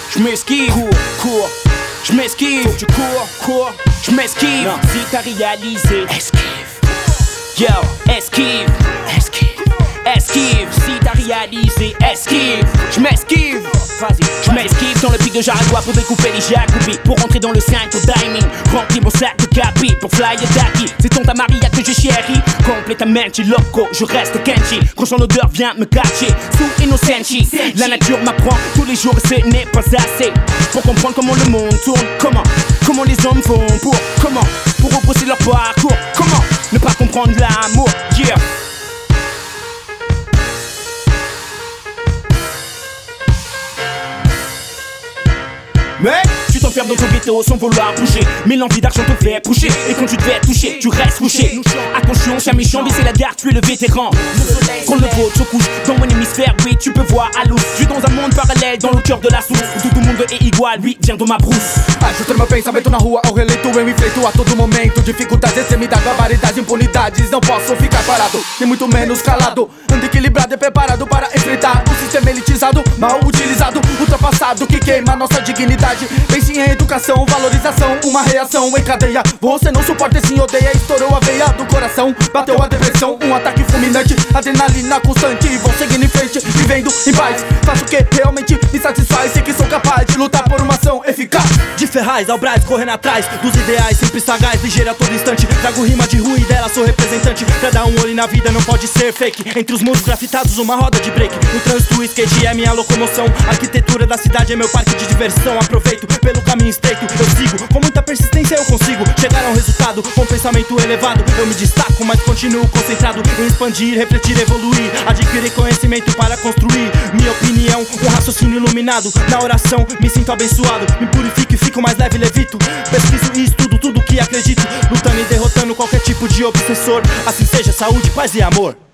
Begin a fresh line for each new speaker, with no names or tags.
je m'esquive, cours, je m'esquive, faut que tu cours, je m'esquive. Non, si t'as réalisé, esquive, yo, esquive, si t'as réalisé, esquive, je m'esquive. Je m'esquive dans le pic de Jaradois pour découper les jacobis, pour rentrer dans le 5 au timing, remplir mon sac de capi pour fly Daki. C'est ton Maria que je chéris, complètement loco, je reste Kenji. Quand son odeur vient me cacher, sous Innocenti, la nature m'apprend tous les jours et ce n'est pas assez pour comprendre comment le monde tourne, comment les hommes font pour repousser leur parcours, comment ne pas comprendre l'amour, yeah. Mais tu t'enfermes dans ton ghetto sans vouloir bouger, mais l'envie d'argent te fait coucher. Et quand tu te fais toucher, tu restes couché. Attention, chien méchant, baisser la garde, tu es le vétéran. Quand le vôtre se couche dans mon hémisphère, oui, tu peux voir à l'eau. Je suis dans un monde parallèle, dans le cœur de la source, où tout le monde est igual, lui vient de ma brousse.
Ajusta meu pensamento na rua, ao releito eu enfrento a todo momento dificuldades, extremidade, barbaridade, impunidades. Não posso ficar parado, nem muito menos calado. Ando equilibrado e preparado para enfrentar o sistema elitizado, mal utilizado, ultrapassado, que queima nossa dignidade. Pense em educação, valorização, uma reação em cadeia. Você não suporta e sim odeia, estourou a veia do coração, bateu a depressão, um ataque fulminante, adrenalina constante. Vou seguindo em frente, vivendo em paz. Faço o que realmente me satisfaz, sei que sou capaz de lutar por uma ação eficaz.
De Ferraz ao Brás, correndo atrás dos ideais, sempre sagaz, ligeiro a todo instante. Trago rima de rua e dela sou representante. Pra dar um olho na vida não pode ser fake. Entre os muros grafitados uma roda de break. No trânsito o skate é minha locomoção. A arquitetura da cidade é meu parque de diversão. Aproveito pelo caminho estreito, eu sigo. Com muita persistência eu consigo chegar a um resultado com pensamento elevado. Eu me destaco, mas continuo concentrado em expandir, refletir, evoluir. Adquirir conhecimento para construir minha opinião, um raciocínio iluminado. Na oração me sinto abençoado, me purifico e fico mais leve, levito. Pesquiso e estudo tudo que acredito, lutando e derrotando qualquer tipo de obsessor. Assim seja, saúde, paz e amor.